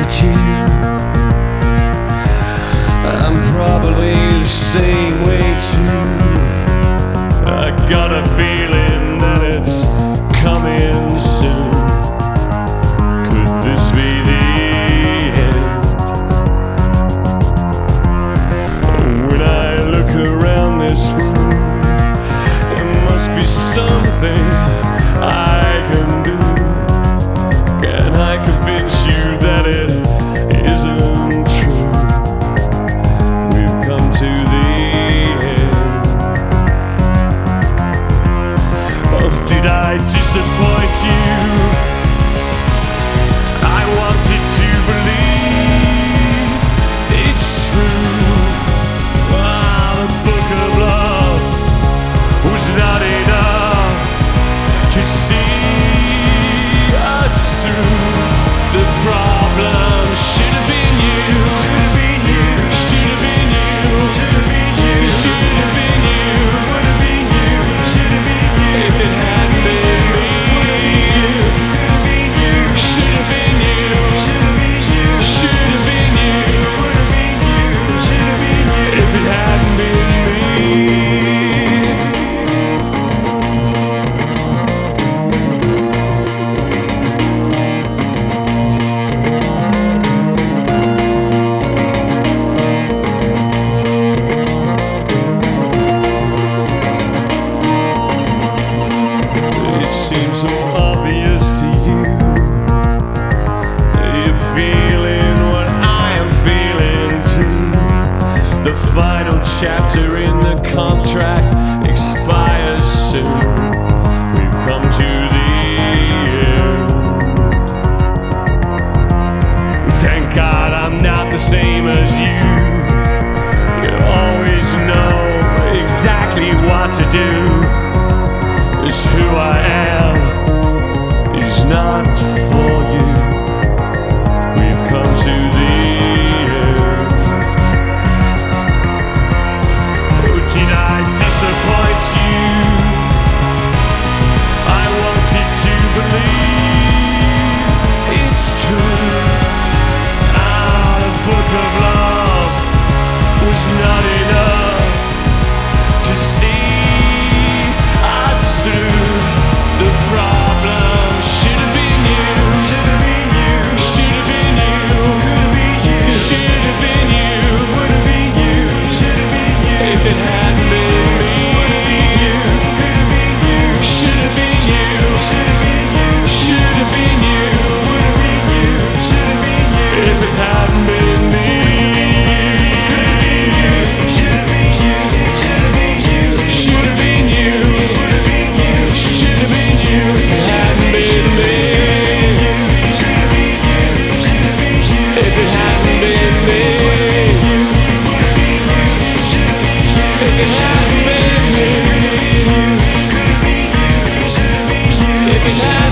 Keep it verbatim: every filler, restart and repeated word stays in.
at you. I'm probably the same way too. I got a feeling that it's coming soon. Could this be the end? When I look around this room, there must be something I can do. Can I convince you that it isn't true? We've come to the end. Oh, did I disappoint you? I wanted to believe it's true. Ah, the book of love was not enough to see us through. The problem should have been you. Should have been you. Should have been you. Should have been you. Would have been you. Should have been you. If it hadn't been me. Could have been you. Should have been you. Should have been you. Should have been you. Would have been you. Should have been you. If it hadn't been me. It seems so obvious to you. You're feeling what I am feeling too. The final chapter in the contract expires soon. We've come to the end. Thank God I'm not the same as you. You always know exactly what to do. It's who I am is not for you. We've come to the end. Oh, did I disappoint you? I wanted to believe it's true. Ah, the book of love was not enough to see through. The problem should have been you. Should have been you. Should have been you. Could have been you. Should have been you. Would have been you. Should have been you. If it hadn't been me. Would have been you. Could have been you. Should have been you. Should have been you. Should have been you. Would have been you. Should have been you. If it hadn't been me. Could have been you. Should have been you. Should have been you. Should have been you. Should have been you, if it hadn't been me. If it hadn't been me. If it hadn't been me. If it hadn't